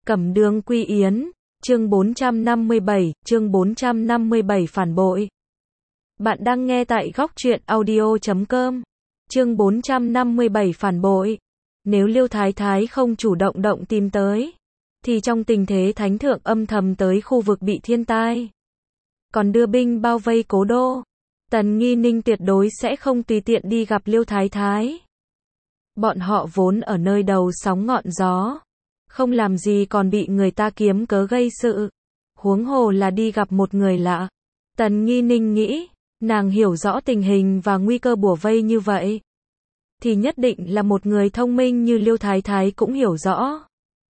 Cẩm Đường Quy Yến, chương 457 phản bội. Bạn đang nghe tại góc truyện audio.com. Chương 457 phản bội. Nếu Liêu Thái Thái không chủ động tìm tới, thì trong tình thế thánh thượng âm thầm tới khu vực bị thiên tai, còn đưa binh bao vây cố đô, Tần Nghi Ninh tuyệt đối sẽ không tùy tiện đi gặp Liêu Thái Thái. Bọn họ vốn ở nơi đầu sóng ngọn gió, không làm gì còn bị người ta kiếm cớ gây sự, huống hồ là đi gặp một người lạ. Tần Nghi Ninh nghĩ, nàng hiểu rõ tình hình và nguy cơ bủa vây như vậy, thì nhất định là một người thông minh như Liêu Thái Thái cũng hiểu rõ.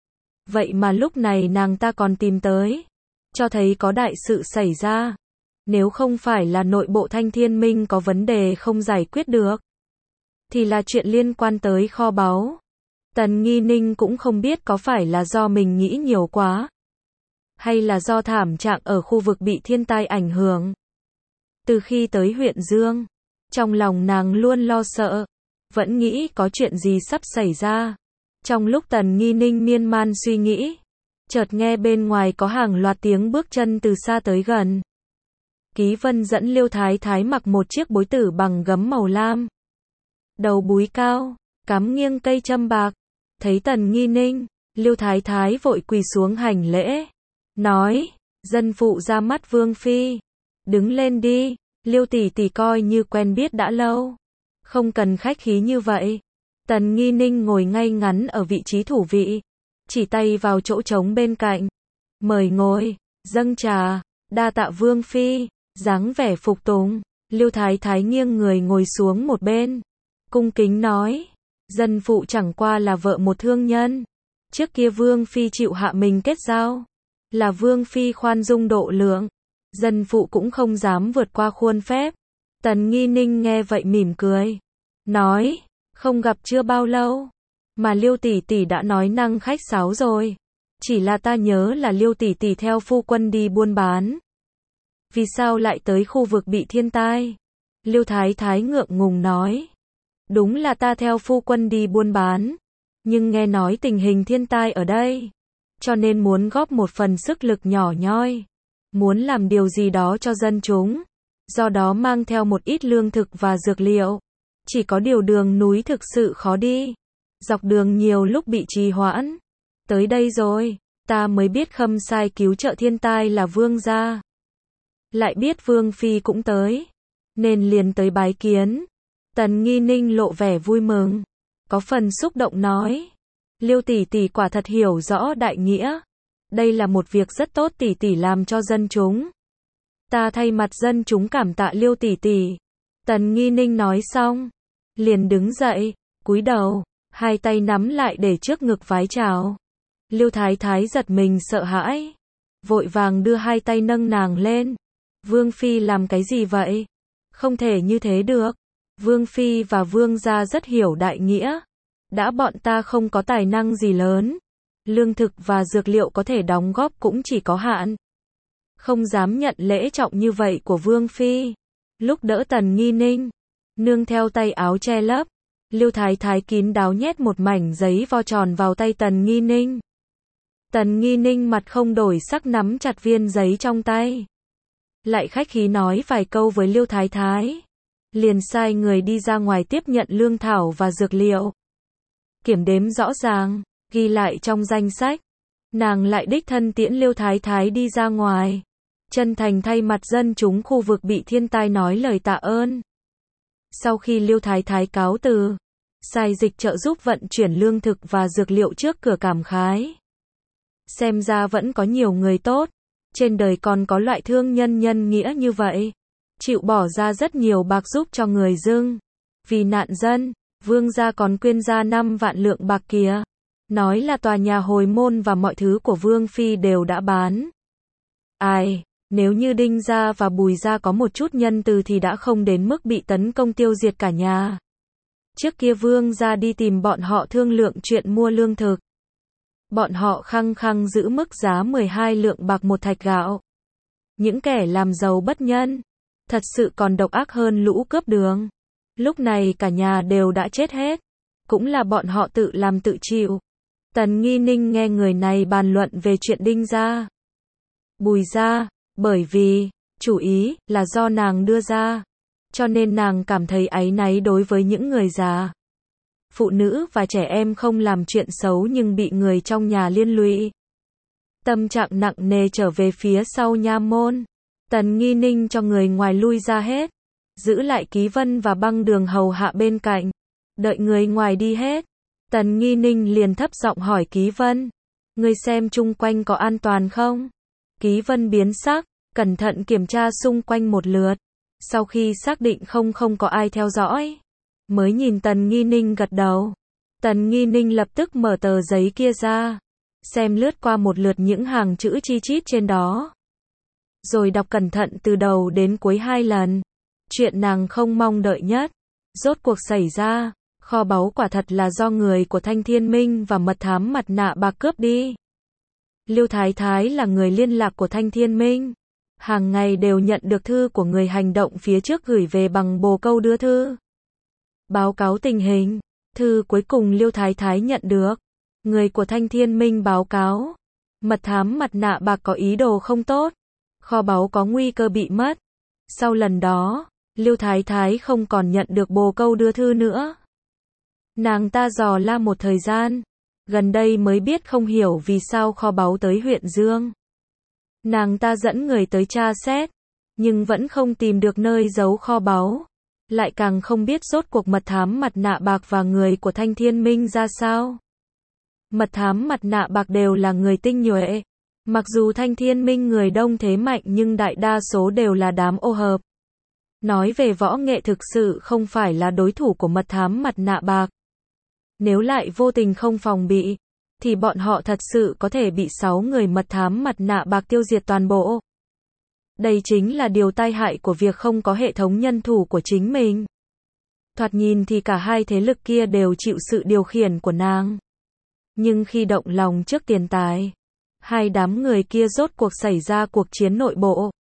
Vậy mà lúc này nàng ta còn tìm tới, cho thấy có đại sự xảy ra. Nếu không phải là nội bộ Thanh Thiên Minh có vấn đề không giải quyết được, thì là chuyện liên quan tới kho báu. Tần Nghi Ninh cũng không biết có phải là do mình nghĩ nhiều quá, hay là do thảm trạng ở khu vực bị thiên tai ảnh hưởng. Từ khi tới huyện Dương, trong lòng nàng luôn lo sợ, vẫn nghĩ có chuyện gì sắp xảy ra. Trong lúc Tần Nghi Ninh miên man suy nghĩ, chợt nghe bên ngoài có hàng loạt tiếng bước chân từ xa tới gần. Ký Vân dẫn Liêu Thái Thái mặc một chiếc bối tử bằng gấm màu lam, đầu búi cao, cắm nghiêng cây châm bạc. Thấy Tần Nghi Ninh, Liêu Thái Thái vội quỳ xuống hành lễ, nói: "Dân phụ ra mắt Vương phi." "Đứng lên đi, Liêu tỷ tỷ coi như quen biết đã lâu, không cần khách khí như vậy." Tần Nghi Ninh ngồi ngay ngắn ở vị trí thủ vị, chỉ tay vào chỗ trống bên cạnh. "Mời ngồi, dâng trà." "Đa tạ Vương phi." Dáng vẻ phục tùng, Liêu Thái Thái nghiêng người ngồi xuống một bên, cung kính nói: "Dân phụ chẳng qua là vợ một thương nhân. Trước kia Vương phi chịu hạ mình kết giao, là Vương phi khoan dung độ lượng, dân phụ cũng không dám vượt qua khuôn phép." Tần Nghi Ninh nghe vậy mỉm cười, nói: "Không gặp chưa bao lâu, mà Liêu tỷ tỷ đã nói năng khách sáo rồi. Chỉ là ta nhớ là Liêu tỷ tỷ theo phu quân đi buôn bán. Vì sao lại tới khu vực bị thiên tai?" Liêu Thái Thái ngượng ngùng nói: "Đúng là ta theo phu quân đi buôn bán, nhưng nghe nói tình hình thiên tai ở đây, cho nên muốn góp một phần sức lực nhỏ nhoi, muốn làm điều gì đó cho dân chúng, do đó mang theo một ít lương thực và dược liệu. Chỉ có điều đường núi thực sự khó đi, dọc đường nhiều lúc bị trì hoãn. Tới đây rồi, ta mới biết khâm sai cứu trợ thiên tai là Vương gia. Lại biết Vương phi cũng tới, nên liền tới bái kiến." Tần Nghi Ninh lộ vẻ vui mừng, có phần xúc động nói: "Liêu tỷ tỷ quả thật hiểu rõ đại nghĩa. Đây là một việc rất tốt tỷ tỷ làm cho dân chúng. Ta thay mặt dân chúng cảm tạ Liêu tỷ tỷ." Tần Nghi Ninh nói xong, liền đứng dậy, cúi đầu, hai tay nắm lại để trước ngực vái chào. Liêu Thái Thái giật mình sợ hãi, vội vàng đưa hai tay nâng nàng lên. "Vương phi làm cái gì vậy? Không thể như thế được. Vương phi và Vương gia rất hiểu đại nghĩa. Đã bọn ta không có tài năng gì lớn, lương thực và dược liệu có thể đóng góp cũng chỉ có hạn, không dám nhận lễ trọng như vậy của Vương phi." Lúc đỡ Tần Nghi Ninh, nương theo tay áo che lấp, Liêu Thái Thái kín đáo nhét một mảnh giấy vo tròn vào tay Tần Nghi Ninh. Tần Nghi Ninh mặt không đổi sắc nắm chặt viên giấy trong tay, lại khách khí nói vài câu với Liêu Thái Thái, liền sai người đi ra ngoài tiếp nhận lương thảo và dược liệu, kiểm đếm rõ ràng, ghi lại trong danh sách. Nàng lại đích thân tiễn Liêu Thái Thái đi ra ngoài, chân thành thay mặt dân chúng khu vực bị thiên tai nói lời tạ ơn. Sau khi Liêu Thái Thái cáo từ, sai dịch trợ giúp vận chuyển lương thực và dược liệu trước cửa cảm khái: xem ra vẫn có nhiều người tốt, trên đời còn có loại thương nhân nhân nghĩa như vậy, chịu bỏ ra rất nhiều bạc giúp cho người dưng. Vì nạn dân, Vương gia còn quyên ra 5 vạn lượng bạc kìa. Nói là tòa nhà hồi môn và mọi thứ của Vương phi đều đã bán. Ai, nếu như Đinh gia và Bùi gia có một chút nhân từ thì đã không đến mức bị tấn công tiêu diệt cả nhà. Trước kia Vương gia đi tìm bọn họ thương lượng chuyện mua lương thực, bọn họ khăng khăng giữ mức giá 12 lượng bạc một thạch gạo. Những kẻ làm giàu bất nhân, thật sự còn độc ác hơn lũ cướp đường. Lúc này cả nhà đều đã chết hết, cũng là bọn họ tự làm tự chịu. Tần Nghi Ninh nghe người này bàn luận về chuyện Đinh gia, Bùi gia, bởi vì, chủ ý, là do nàng đưa ra. Cho nên nàng cảm thấy áy náy đối với những người già, phụ nữ và trẻ em không làm chuyện xấu nhưng bị người trong nhà liên lụy. Tâm trạng nặng nề trở về phía sau nha môn. Tần Nghi Ninh cho người ngoài lui ra hết, giữ lại Ký Vân và Băng Đường hầu hạ bên cạnh. Đợi người ngoài đi hết, Tần Nghi Ninh liền thấp giọng hỏi Ký Vân, ngươi xem chung quanh có an toàn không? Ký Vân biến sắc, cẩn thận kiểm tra xung quanh một lượt. Sau khi xác định không có ai theo dõi, mới nhìn Tần Nghi Ninh gật đầu. Tần Nghi Ninh lập tức mở tờ giấy kia ra, xem lướt qua một lượt những hàng chữ chi chít trên đó, rồi đọc cẩn thận từ đầu đến cuối 2 lần. Chuyện nàng không mong đợi nhất, rốt cuộc xảy ra. Kho báu quả thật là do người của Thanh Thiên Minh và mật thám mặt nạ bạc cướp đi. Liêu Thái Thái là người liên lạc của Thanh Thiên Minh, hàng ngày đều nhận được thư của người hành động phía trước gửi về bằng bồ câu đưa thư, báo cáo tình hình. Thư cuối cùng Liêu Thái Thái nhận được, người của Thanh Thiên Minh báo cáo, mật thám mặt nạ bạc có ý đồ không tốt, kho báu có nguy cơ bị mất. Sau lần đó, Liêu Thái Thái không còn nhận được bồ câu đưa thư nữa. Nàng ta dò la một thời gian, gần đây mới biết không hiểu vì sao kho báu tới huyện Dương. Nàng ta dẫn người tới tra xét, nhưng vẫn không tìm được nơi giấu kho báu. Lại càng không biết rốt cuộc mật thám mặt nạ bạc và người của Thanh Thiên Minh ra sao. Mật thám mặt nạ bạc đều là người tinh nhuệ. Mặc dù Thanh Thiên Minh người đông thế mạnh nhưng đại đa số đều là đám ô hợp. Nói về võ nghệ thực sự không phải là đối thủ của mật thám mặt nạ bạc. Nếu lại vô tình không phòng bị, thì bọn họ thật sự có thể bị 6 người mật thám mặt nạ bạc tiêu diệt toàn bộ. Đây chính là điều tai hại của việc không có hệ thống nhân thủ của chính mình. Thoạt nhìn thì cả hai thế lực kia đều chịu sự điều khiển của nàng. Nhưng khi động lòng trước tiền tài, hai đám người kia rốt cuộc xảy ra cuộc chiến nội bộ.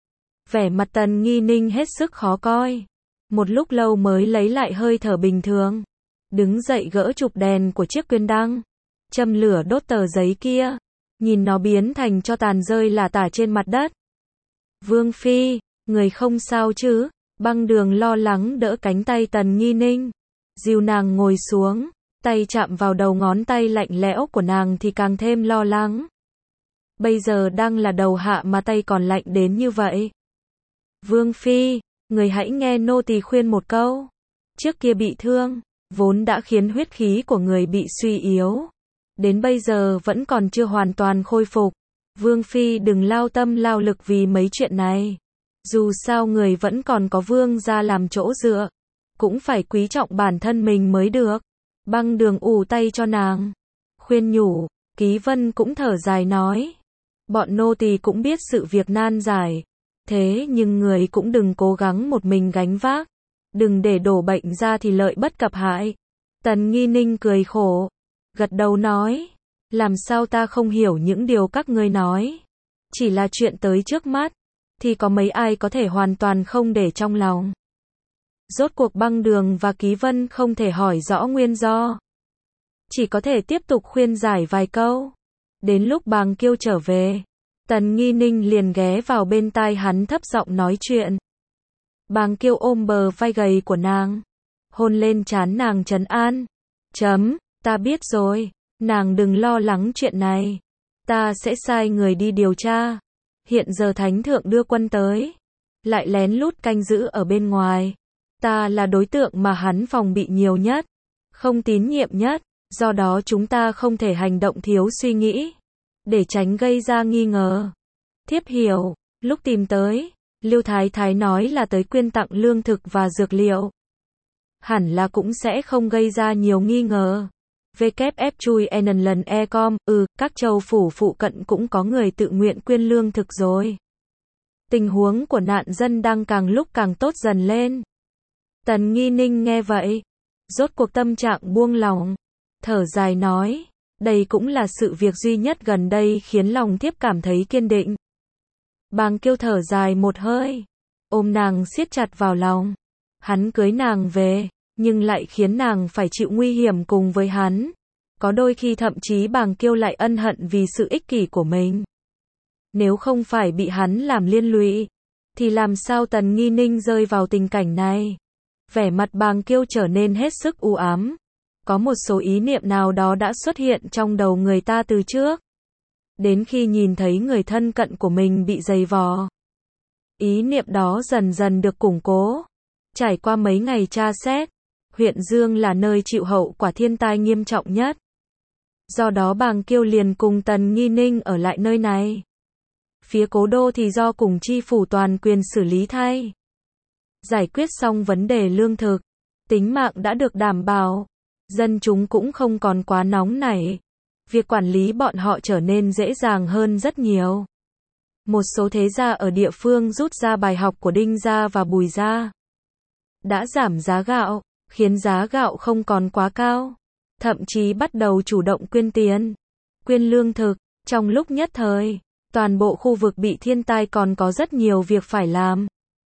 Vẻ mặt Tần Nghi Ninh hết sức khó coi. Một lúc lâu mới lấy lại hơi thở bình thường. Đứng dậy gỡ chụp đèn của chiếc quyên đăng, châm lửa đốt tờ giấy kia, nhìn nó biến thành tro tàn rơi lả tả trên mặt đất. Vương Phi, người không sao chứ? Băng Đường lo lắng đỡ cánh tay Tần Nghi Ninh, dìu nàng ngồi xuống, tay chạm vào đầu ngón tay lạnh lẽo của nàng thì càng thêm lo lắng. Bây giờ đang là đầu hạ mà tay còn lạnh đến như vậy. Vương Phi, người hãy nghe nô tỳ khuyên một câu. Trước kia bị thương, vốn đã khiến huyết khí của người bị suy yếu. Đến bây giờ vẫn còn chưa hoàn toàn khôi phục. Vương Phi đừng lao tâm lao lực vì mấy chuyện này. Dù sao người vẫn còn có Vương gia làm chỗ dựa. Cũng phải quý trọng bản thân mình mới được. Băng Đường ù tay cho nàng, khuyên nhủ. Ký Vân cũng thở dài nói. Bọn nô tỳ cũng biết sự việc nan giải. Thế nhưng người cũng đừng cố gắng một mình gánh vác. Đừng để đổ bệnh ra thì lợi bất cập hại. Tần Nghi Ninh cười khổ, gật đầu nói. Làm sao ta không hiểu những điều các ngươi nói. Chỉ là chuyện tới trước mắt, thì có mấy ai có thể hoàn toàn không để trong lòng. Rốt cuộc Băng Đường và Ký Vân không thể hỏi rõ nguyên do. Chỉ có thể tiếp tục khuyên giải vài câu. Đến lúc Bàng Kiêu trở về, Tần Nghi Ninh liền ghé vào bên tai hắn thấp giọng nói chuyện. Bàng Kiêu ôm bờ vai gầy của nàng, hôn lên trán nàng trấn an. Ta biết rồi, nàng đừng lo lắng chuyện này. Ta sẽ sai người đi điều tra. Hiện giờ Thánh Thượng đưa quân tới, lại lén lút canh giữ ở bên ngoài. Ta là đối tượng mà hắn phòng bị nhiều nhất, không tín nhiệm nhất, do đó chúng ta không thể hành động thiếu suy nghĩ, để tránh gây ra nghi ngờ. Thiếp hiểu, lúc tìm tới, Liêu Thái Thái nói là tới quyên tặng lương thực và dược liệu. Hẳn là cũng sẽ không gây ra nhiều nghi ngờ. WF chui lần e-com, các châu phủ phụ cận cũng có người tự nguyện quyên lương thực rồi. Tình huống của nạn dân đang càng lúc càng tốt dần lên. Tần Nghi Ninh nghe vậy, rốt cuộc tâm trạng buông lòng, thở dài nói, đây cũng là sự việc duy nhất gần đây khiến lòng thiếp cảm thấy kiên định. Bàng Kiêu thở dài một hơi, ôm nàng siết chặt vào lòng. Hắn cưới nàng về, nhưng lại khiến nàng phải chịu nguy hiểm cùng với hắn. Có đôi khi thậm chí Bàng Kiêu lại ân hận vì sự ích kỷ của mình. Nếu không phải bị hắn làm liên lụy, thì làm sao Tần Nghi Ninh rơi vào tình cảnh này? Vẻ mặt Bàng Kiêu trở nên hết sức u ám. Có một số ý niệm nào đó đã xuất hiện trong đầu người ta từ trước. Đến khi nhìn thấy người thân cận của mình bị giày vò, ý niệm đó dần dần được củng cố. Trải qua mấy ngày tra xét, huyện Dương là nơi chịu hậu quả thiên tai nghiêm trọng nhất. Do đó Bàng Kiêu liền cùng Tần Nghi Ninh ở lại nơi này. Phía cố đô thì do cùng chi phủ toàn quyền xử lý thay. Giải quyết xong vấn đề lương thực, tính mạng đã được đảm bảo, dân chúng cũng không còn quá nóng nảy. Việc quản lý bọn họ trở nên dễ dàng hơn rất nhiều. Một số thế gia ở địa phương rút ra bài học của Đinh gia và Bùi gia. Đã giảm giá gạo, khiến giá gạo không còn quá cao. Thậm chí bắt đầu chủ động quyên tiền, quyên lương thực. Trong lúc nhất thời, toàn bộ khu vực bị thiên tai còn có rất nhiều việc phải làm.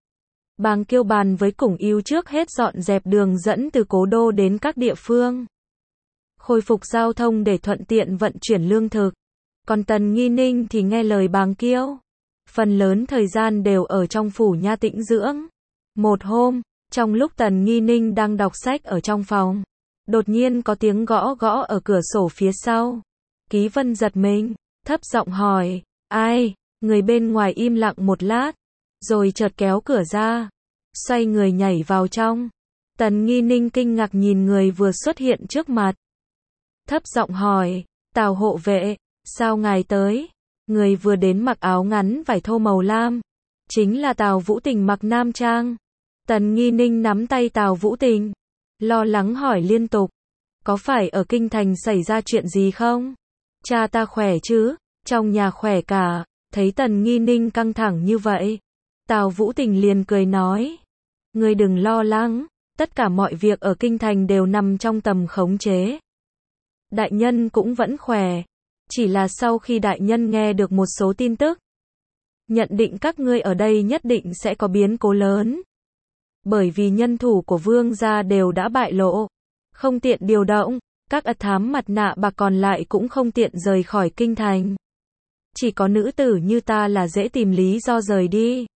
Bàng Kiêu bàn với Củng Ưu trước hết dọn dẹp đường dẫn từ cố đô đến các địa phương. Khôi phục giao thông để thuận tiện vận chuyển lương thực. Còn Tần Nghi Ninh thì nghe lời Bàng Kiêu. Phần lớn thời gian đều ở trong phủ nha tĩnh dưỡng. Một hôm, trong lúc Tần Nghi Ninh đang đọc sách ở trong phòng, đột nhiên có tiếng gõ gõ ở cửa sổ phía sau. Ký Vân giật mình, thấp giọng hỏi, ai? Người bên ngoài im lặng một lát, rồi chợt kéo cửa ra, xoay người nhảy vào trong. Tần Nghi Ninh kinh ngạc nhìn người vừa xuất hiện trước mặt. Thấp giọng hỏi, Tào hộ vệ, sao ngài tới? Người vừa đến mặc áo ngắn vải thô màu lam, chính là Tào Vũ Tình mặc nam trang. Tần Nghi Ninh nắm tay Tào Vũ Tình, lo lắng hỏi liên tục, có phải ở kinh thành xảy ra chuyện gì không? Cha ta khỏe chứ? Trong nhà khỏe cả. Thấy Tần Nghi Ninh căng thẳng như vậy, Tào Vũ Tình liền cười nói, ngươi đừng lo lắng, tất cả mọi việc ở kinh thành đều nằm trong tầm khống chế. Đại nhân cũng vẫn khỏe, chỉ là sau khi đại nhân nghe được một số tin tức, nhận định các ngươi ở đây nhất định sẽ có biến cố lớn. Bởi vì nhân thủ của vương gia đều đã bại lộ, không tiện điều động, các ất thám mặt nạ bạc còn lại cũng không tiện rời khỏi kinh thành. Chỉ có nữ tử như ta là dễ tìm lý do rời đi.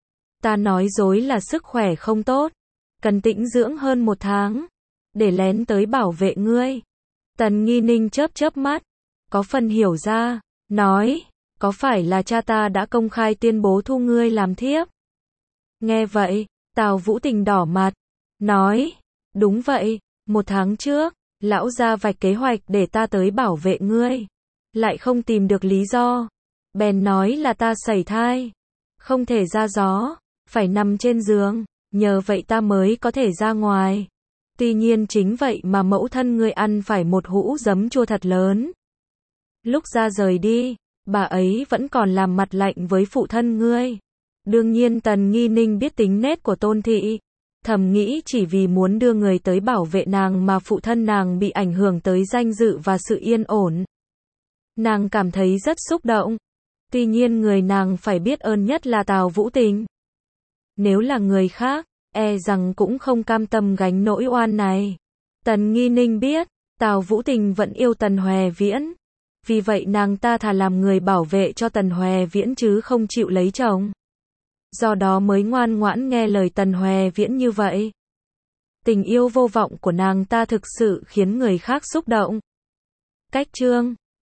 Ta nói dối là sức khỏe không tốt, cần tĩnh dưỡng hơn 1 tháng, để lén tới bảo vệ ngươi. Tần Nghi Ninh chớp chớp mắt, có phần hiểu ra, nói, có phải là cha ta đã công khai tuyên bố thu ngươi làm thiếp? Nghe vậy, Tào Vũ Tình đỏ mặt, nói, đúng vậy, 1 tháng trước, lão gia vạch kế hoạch để ta tới bảo vệ ngươi. Lại không tìm được lý do, bèn nói là ta sảy thai, không thể ra gió, phải nằm trên giường, nhờ vậy ta mới có thể ra ngoài. Tuy nhiên chính vậy mà mẫu thân ngươi ăn phải một hũ giấm chua thật lớn. Lúc ra rời đi, bà ấy vẫn còn làm mặt lạnh với phụ thân ngươi. Đương nhiên Tần Nghi Ninh biết tính nết của Tôn thị, thầm nghĩ chỉ vì muốn đưa người tới bảo vệ nàng mà phụ thân nàng bị ảnh hưởng tới danh dự và sự yên ổn. Nàng cảm thấy rất xúc động. Tuy nhiên người nàng phải biết ơn nhất là Tào Vũ Tình. Nếu là người khác, e rằng cũng không cam tâm gánh nỗi oan này. Tần Nghi Ninh biết, Tào Vũ Tình vẫn yêu Tần Hoè Viễn. Vì vậy nàng ta thà làm người bảo vệ cho Tần Hoè Viễn chứ không chịu lấy chồng. Do đó mới ngoan ngoãn nghe lời Tần Hoè Viễn như vậy. Tình yêu vô vọng của nàng ta thực sự khiến người khác xúc động. Cách chương